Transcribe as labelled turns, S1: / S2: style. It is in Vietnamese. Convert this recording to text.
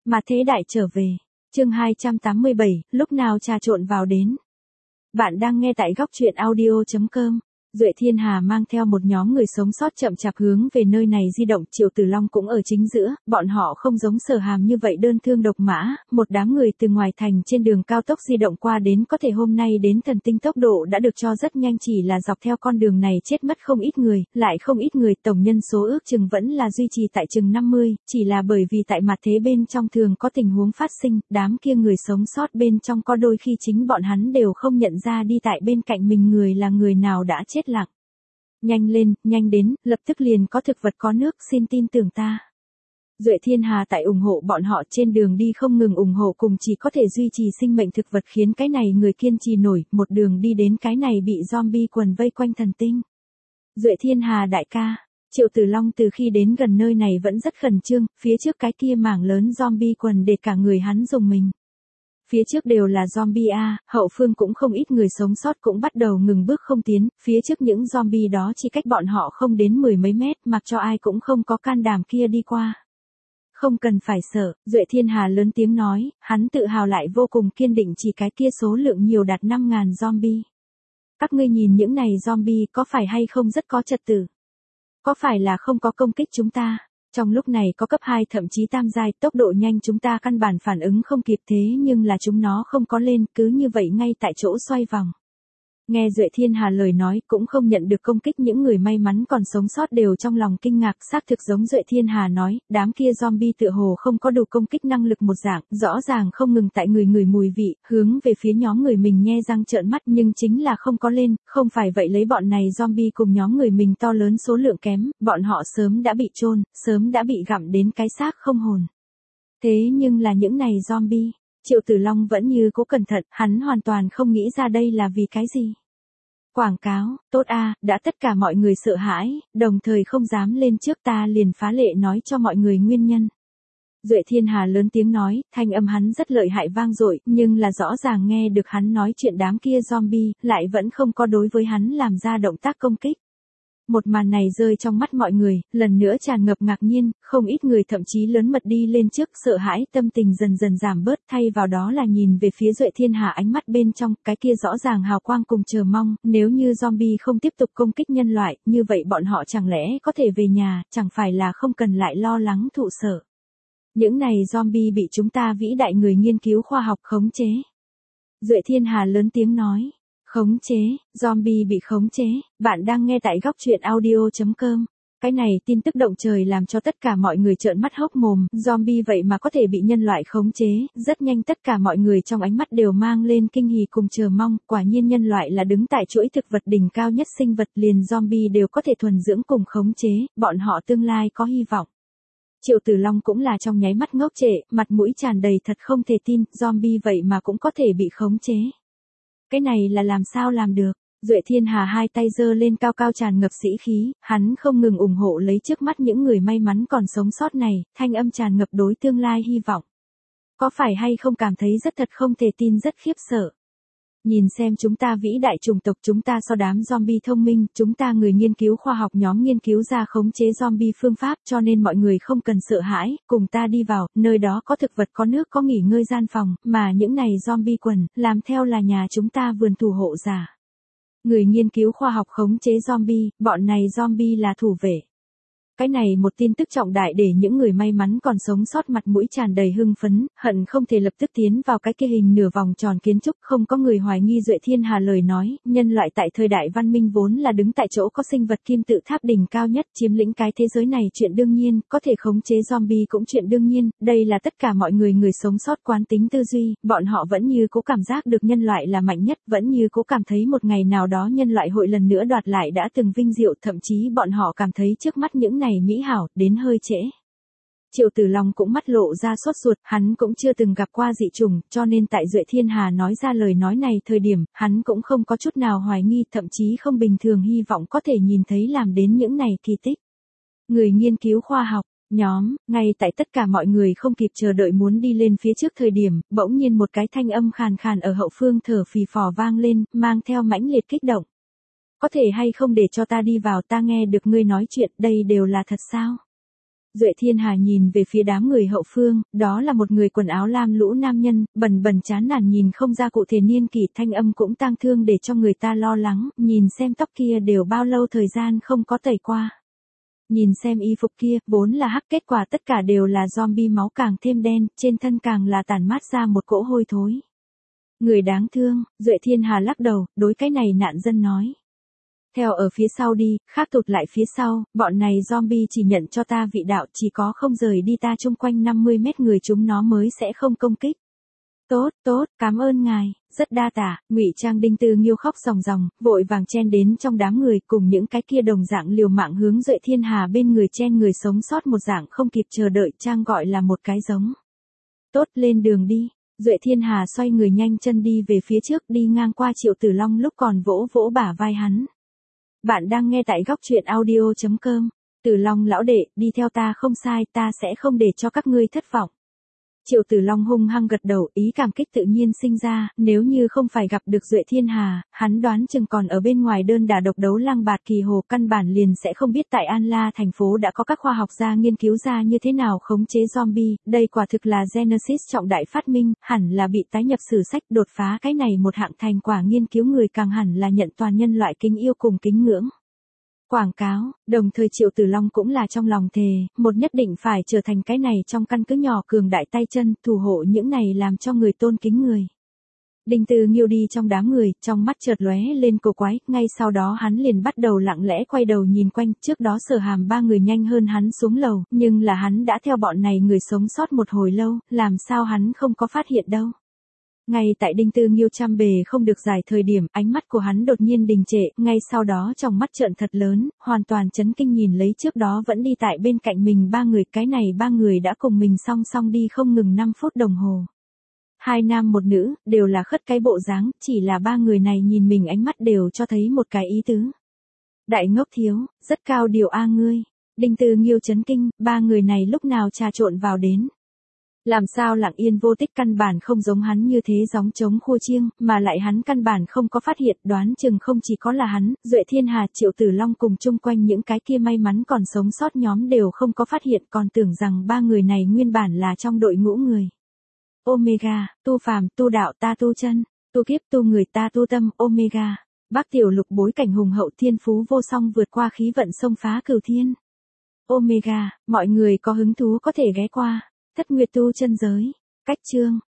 S1: Mà thế đại trở về. Chương 287, lúc nào trà trộn vào đến. Bạn đang nghe tại góc truyện audio.com. Duệ Thiên Hà mang theo một nhóm người sống sót chậm chạp hướng về nơi này di động, Triệu Tử Long cũng ở chính giữa, bọn họ không giống Sở Hàm như vậy đơn thương độc mã, một đám người từ ngoài thành trên đường cao tốc di động qua đến, có thể hôm nay đến thần tinh tốc độ đã được cho rất nhanh, chỉ là dọc theo con đường này chết mất không ít người, lại không ít người, tổng nhân số ước chừng vẫn là duy trì tại chừng 50, chỉ là bởi vì tại mặt thế bên trong thường có tình huống phát sinh, đám kia người sống sót bên trong có đôi khi chính bọn hắn đều không nhận ra đi tại bên cạnh mình người là người nào đã chết lặng. Nhanh lên, nhanh đến, lập tức liền có thực vật có nước, xin tin tưởng ta. Duệ Thiên Hà tại ủng hộ bọn họ, trên đường đi không ngừng ủng hộ cùng chỉ có thể duy trì sinh mệnh thực vật, khiến cái này người kiên trì nổi, một đường đi đến cái này bị zombie quần vây quanh thần tinh. Duệ Thiên Hà đại ca, Triệu Tử Long từ khi đến gần nơi này vẫn rất khẩn trương, phía trước cái kia mảng lớn zombie quần để cả người hắn rùng mình. Phía trước đều là zombie a, hậu phương cũng không ít người sống sót cũng bắt đầu ngừng bước không tiến, phía trước những zombie đó chỉ cách bọn họ không đến 10 mấy mét, mặc cho ai cũng không có can đảm kia đi qua. Không cần phải sợ, Duệ Thiên Hà lớn tiếng nói, hắn tự hào lại vô cùng kiên định, chỉ cái kia số lượng nhiều đạt 5.000 zombie. Các ngươi nhìn những này zombie có phải hay không rất có trật tự? Có phải là không có công kích chúng ta? Trong lúc này có cấp 2 thậm chí tam giai, tốc độ nhanh chúng ta căn bản phản ứng không kịp, thế nhưng là chúng nó không có lên, cứ như vậy ngay tại chỗ xoay vòng. Nghe Duệ Thiên Hà lời nói, cũng không nhận được công kích, những người may mắn còn sống sót đều trong lòng kinh ngạc, xác thực giống Duệ Thiên Hà nói, đám kia zombie tựa hồ không có đủ công kích năng lực một dạng, rõ ràng không ngừng tại người mùi vị, hướng về phía nhóm người mình nhe răng trợn mắt, nhưng chính là không có lên, không phải vậy lấy bọn này zombie cùng nhóm người mình to lớn số lượng kém, bọn họ sớm đã bị chôn, sớm đã bị gặm đến cái xác không hồn. Thế nhưng là những này zombie, Triệu Tử Long vẫn như cố cẩn thận, hắn hoàn toàn không nghĩ ra đây là vì cái gì. Quảng cáo, tốt a, đã tất cả mọi người sợ hãi, đồng thời không dám lên trước, ta liền phá lệ nói cho mọi người nguyên nhân. Duệ Thiên Hà lớn tiếng nói, thanh âm hắn rất lợi hại vang dội, nhưng là rõ ràng nghe được hắn nói chuyện đám kia zombie, lại vẫn không có đối với hắn làm ra động tác công kích. Một màn này rơi trong mắt mọi người, lần nữa tràn ngập ngạc nhiên, không ít người thậm chí lớn mật đi lên trước, sợ hãi, tâm tình dần dần giảm bớt, thay vào đó là nhìn về phía Duệ Thiên Hà, ánh mắt bên trong, cái kia rõ ràng hào quang cùng chờ mong, nếu như zombie không tiếp tục công kích nhân loại, như vậy bọn họ chẳng lẽ có thể về nhà, chẳng phải là không cần lại lo lắng thụ sợ. Những này zombie bị chúng ta vĩ đại người nghiên cứu khoa học khống chế. Duệ Thiên Hà lớn tiếng nói. Khống chế, zombie bị khống chế, bạn đang nghe tại góc truyện audio.com. Cái này tin tức động trời làm cho tất cả mọi người trợn mắt hốc mồm, zombie vậy mà có thể bị nhân loại khống chế, rất nhanh tất cả mọi người trong ánh mắt đều mang lên kinh hỉ cùng chờ mong, quả nhiên nhân loại là đứng tại chuỗi thực vật đỉnh cao nhất sinh vật, liền zombie đều có thể thuần dưỡng cùng khống chế, bọn họ tương lai có hy vọng. Triệu Tử Long cũng là trong nháy mắt ngốc trệ, mặt mũi tràn đầy thật không thể tin, zombie vậy mà cũng có thể bị khống chế. Cái này là làm sao làm được? Duệ Thiên Hà hai tay giơ lên cao cao tràn ngập sĩ khí, hắn không ngừng ủng hộ lấy trước mắt những người may mắn còn sống sót này, thanh âm tràn ngập đối tương lai hy vọng. Có phải hay không cảm thấy rất thật không thể tin, rất khiếp sợ? Nhìn xem chúng ta vĩ đại chủng tộc, chúng ta so đám zombie thông minh, chúng ta người nghiên cứu khoa học nhóm nghiên cứu ra khống chế zombie phương pháp, cho nên mọi người không cần sợ hãi, cùng ta đi vào, nơi đó có thực vật có nước có nghỉ ngơi gian phòng, mà những này zombie quần, làm theo là nhà chúng ta vườn thủ hộ giả. Người nghiên cứu khoa học khống chế zombie, bọn này zombie là thủ vệ. Cái này một tin tức trọng đại để những người may mắn còn sống sót mặt mũi tràn đầy hưng phấn, hận không thể lập tức tiến vào cái kia hình nửa vòng tròn kiến trúc, không có người hoài nghi Duệ Thiên Hà lời nói, nhân loại tại thời đại văn minh vốn là đứng tại chỗ có sinh vật kim tự tháp đỉnh cao nhất, chiếm lĩnh cái thế giới này chuyện đương nhiên, có thể khống chế zombie cũng chuyện đương nhiên, đây là tất cả mọi người sống sót quán tính tư duy, bọn họ vẫn như cố cảm giác được nhân loại là mạnh nhất, vẫn như cố cảm thấy một ngày nào đó nhân loại hội lần nữa đoạt lại đã từng vinh diệu, thậm chí bọn họ cảm thấy trước mắt những này mỹ hảo, đến hơi trễ. Triệu Tử Long cũng mắt lộ ra sốt ruột, hắn cũng chưa từng gặp qua dị chủng, cho nên tại Duệ Thiên Hà nói ra lời nói này thời điểm, hắn cũng không có chút nào hoài nghi, thậm chí không bình thường hy vọng có thể nhìn thấy làm đến những này kỳ tích. Người nghiên cứu khoa học, nhóm, ngay tại tất cả mọi người không kịp chờ đợi muốn đi lên phía trước thời điểm, bỗng nhiên một cái thanh âm khàn khàn ở hậu phương thở phì phò vang lên, mang theo mãnh liệt kích động. Có thể hay không để cho ta đi vào, ta nghe được ngươi nói chuyện, đây đều là thật sao? Duệ Thiên Hà nhìn về phía đám người hậu phương, đó là một người quần áo lam lũ nam nhân, bần bần chán nản nhìn không ra cụ thể niên kỷ, thanh âm cũng tang thương để cho người ta lo lắng, nhìn xem tóc kia đều bao lâu thời gian không có tẩy qua. Nhìn xem y phục kia, vốn là hắc, kết quả tất cả đều là zombie, máu càng thêm đen, trên thân càng là tản mát ra một cỗ hôi thối. Người đáng thương, Duệ Thiên Hà lắc đầu, đối cái này nạn dân nói. Theo ở phía sau đi, khác tụt lại phía sau, bọn này zombie chỉ nhận cho ta vị đạo, chỉ có không rời đi ta chung quanh 50 mét người chúng nó mới sẽ không công kích. Tốt, tốt, cảm ơn ngài, rất đa tạ. Ngụy Trang Đinh Tư Nghiêu khóc ròng ròng, vội vàng chen đến trong đám người, cùng những cái kia đồng dạng liều mạng hướng Duệ Thiên Hà bên người chen người sống sót một dạng không kịp chờ đợi, Trang gọi là một cái giống. Tốt, lên đường đi. Duệ Thiên Hà xoay người nhanh chân đi về phía trước, đi ngang qua Triệu Tử Long lúc còn vỗ vỗ bả vai hắn. Bạn đang nghe tại góc truyện audio.com. Tử Long lão đệ, đi theo ta không sai, ta sẽ không để cho các ngươi thất vọng. Triệu Tử Long hung hăng gật đầu, ý cảm kích tự nhiên sinh ra, nếu như không phải gặp được Duệ Thiên Hà, hắn đoán chừng còn ở bên ngoài đơn đả độc đấu lang bạt kỳ hồ, căn bản liền sẽ không biết tại An La thành phố đã có các khoa học gia nghiên cứu ra như thế nào khống chế zombie, đây quả thực là Genesis trọng đại phát minh, hẳn là bị tái nhập sử sách, đột phá cái này một hạng thành quả nghiên cứu người càng hẳn là nhận toàn nhân loại kính yêu cùng kính ngưỡng. Quảng cáo, đồng thời Triệu Tử Long cũng là trong lòng thề, một nhất định phải trở thành cái này trong căn cứ nhỏ cường đại tay chân, thủ hộ những này làm cho người tôn kính người. Đinh Tư Nghiêu đi trong đám người, trong mắt chợt lóe lên cổ quái, ngay sau đó hắn liền bắt đầu lặng lẽ quay đầu nhìn quanh, trước đó Sở Hàm ba người nhanh hơn hắn xuống lầu, nhưng là hắn đã theo bọn này người sống sót một hồi lâu, làm sao hắn không có phát hiện đâu. Ngay tại Đinh Tư Nghiêu chăm bề không được giải thời điểm, ánh mắt của hắn đột nhiên đình trệ, ngay sau đó trong mắt trợn thật lớn, hoàn toàn chấn kinh nhìn lấy trước đó vẫn đi tại bên cạnh mình ba người, cái này ba người đã cùng mình song song đi không ngừng 5 phút đồng hồ. Hai nam một nữ, đều là khất cái bộ dáng, chỉ là ba người này nhìn mình ánh mắt đều cho thấy một cái ý tứ. Đại ngốc thiếu, rất cao điều a ngươi. Đinh Tư Nghiêu chấn kinh, ba người này lúc nào trà trộn vào đến. Làm sao lặng yên vô tích, căn bản không giống hắn như thế gióng trống khua chiêng, mà lại hắn căn bản không có phát hiện, đoán chừng không chỉ có là hắn, Duệ Thiên Hà, Triệu Tử Long cùng chung quanh những cái kia may mắn còn sống sót nhóm đều không có phát hiện, còn tưởng rằng ba người này nguyên bản là trong đội ngũ người. Omega, tu phàm, tu đạo, ta tu chân, tu kiếp, tu người, ta tu tâm, Omega. Bác Tiểu Lục bối cảnh hùng hậu, thiên phú vô song, vượt qua khí vận xông phá cửu thiên. Omega, mọi người có hứng thú có thể ghé qua. Thất Nguyệt tu chân giới. Cách chương.